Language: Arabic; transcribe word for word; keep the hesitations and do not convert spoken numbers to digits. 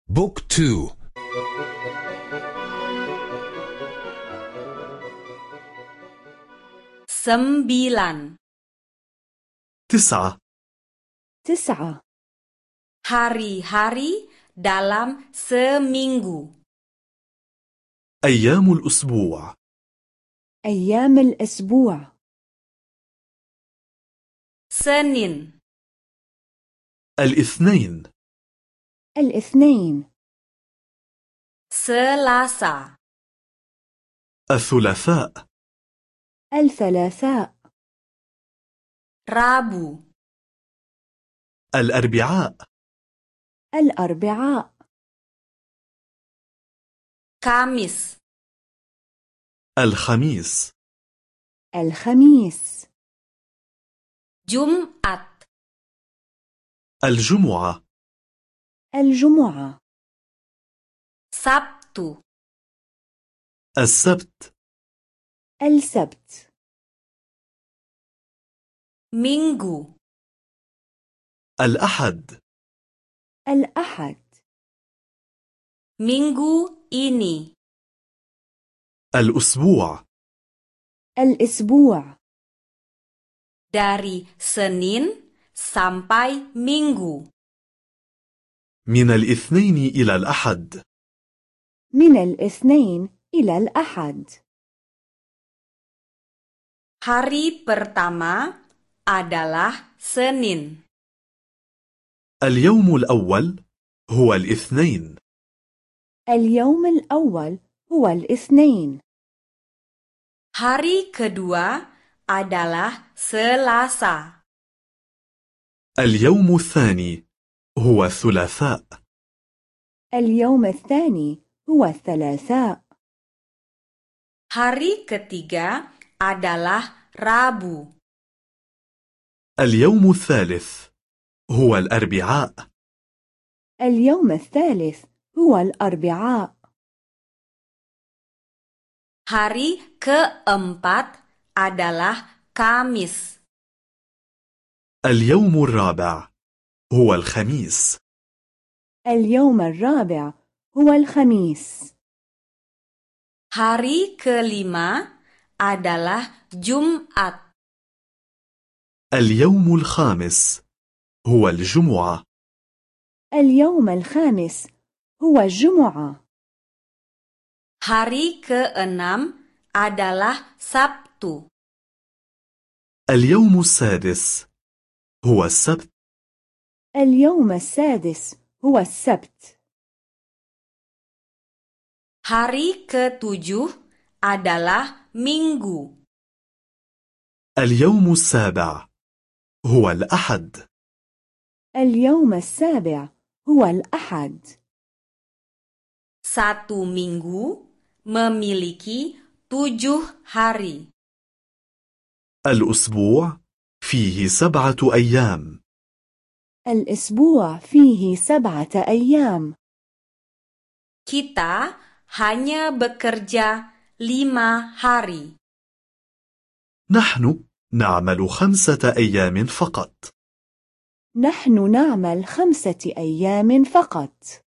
بوك تو. Sembilan. تسعة. تسعة. Hari-hari dalam seminggu. أيام الأسبوع. أيام الأسبوع. Senin. الاثنين. الاثنين. Selasa. الثلاثاء. الثلاثاء. Rabu. الأربعاء. الأربعاء. Kamis. الخميس. الخميس. Jumat. الجمعة. الجمعة. Sabtu. السبت. السبت. Minggu. الأحد. الأحد. Minggu ini. الأسبوع. الأسبوع. Dari Senin sampai Minggu. من الاثنين إلى الأحد. من الاثنين إلى الأحد. Hari pertama adalah Senin. اليوم الأول هو الاثنين. اليوم الأول هو الاثنين. Hari kedua adalah Selasa. اليوم الثاني هو الثلاثاء. اليوم الثاني هو الثلاثاء. Hari ketiga adalah Rabu. اليوم الثالث هو الأربعاء. اليوم الثالث هو الأربعاء. Hari keempat adalah Kamis. اليوم الرابع هو الخميس. اليوم الرابع هو الخميس. Hari kelima adalah Jumat. اليوم الخامس هو الجمعة. اليوم الخامس هو الجمعة. Hari keenam adalah Sabtu. اليوم السادس هو السبت. اليوم السادس هو السبت. Hari ketujuh adalah Minggu. اليوم السابع هو الأحد. اليوم السابع هو الأحد. Satu minggu memiliki tujuh hari. الأسبوع فيه سبعة أيام. الأسبوع فيه سبعة أيام. Kita hanya bekerja lima hari. نحن نعمل خمسة أيام فقط. نحن نعمل خمسة أيام فقط.